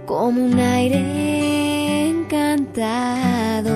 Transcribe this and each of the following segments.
como un aire encantador.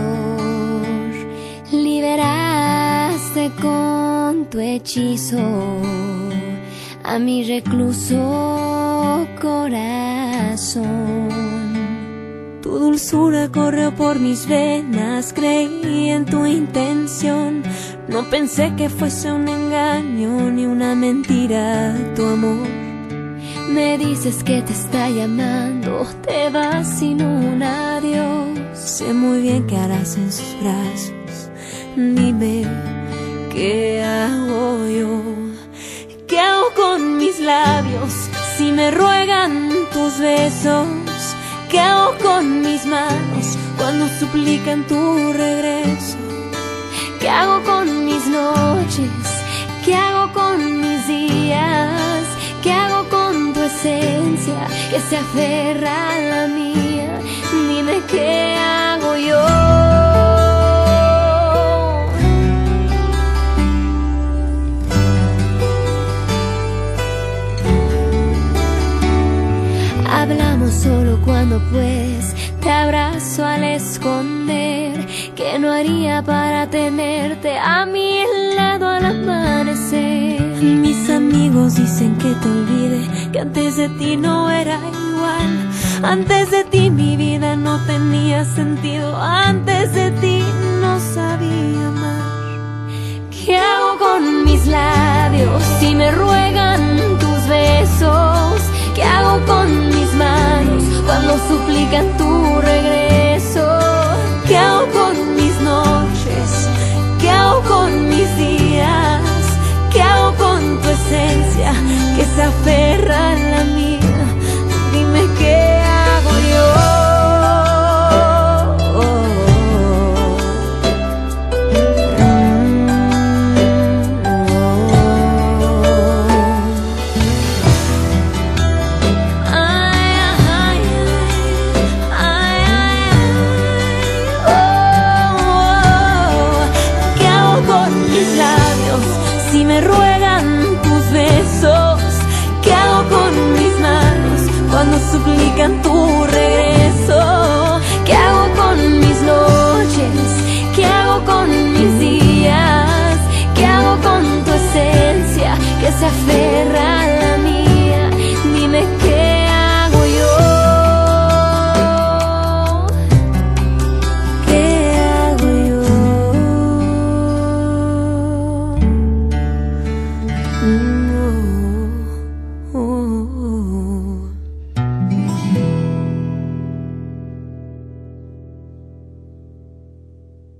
Liberaste con tu hechizo a mi recluso corazón. Tu dulzura corrió por mis venas, creí en tu intención. No pensé que fuese un engaño ni una mentira tu amor. Me dices que te está llamando, te vas sin un adiós. Sé muy bien qué harás en sus brazos. Dime, ¿qué hago yo? ¿Qué hago con mis labios si me ruegan tus besos? ¿Qué hago con mis manos cuando suplican tu regreso? ¿Qué hago con mis noches? ¿Qué hago con mis días? ¿Qué hago con tu esencia que se aferra a la mía? Dime, ¿qué hago yo? Hablamos solo cuando pues te abrazo al esconder. ¿Qué no haría para tenerte a mi lado al amanecer? Mis amigos dicen que te olvide, que antes de ti no era igual. Antes de ti mi vida no tenía sentido, antes de ti no sabía amar. ¿Qué hago con mis labios si me ruegan tus besos? ¿Qué hago con mis manos cuando suplican tu regreso? ¿Qué hago con mis noches? ¿Qué hago con mis días? ¿Qué hago con tu esencia que se aferra a la mía? Dime, ¿qué hago yo? Si me ruegan tus besos, ¿qué hago con mis manos cuando suplican tu regreso? ¿Qué hago con mis noches? ¿Qué hago con mis días? ¿Qué hago con tu esencia que se aferra a la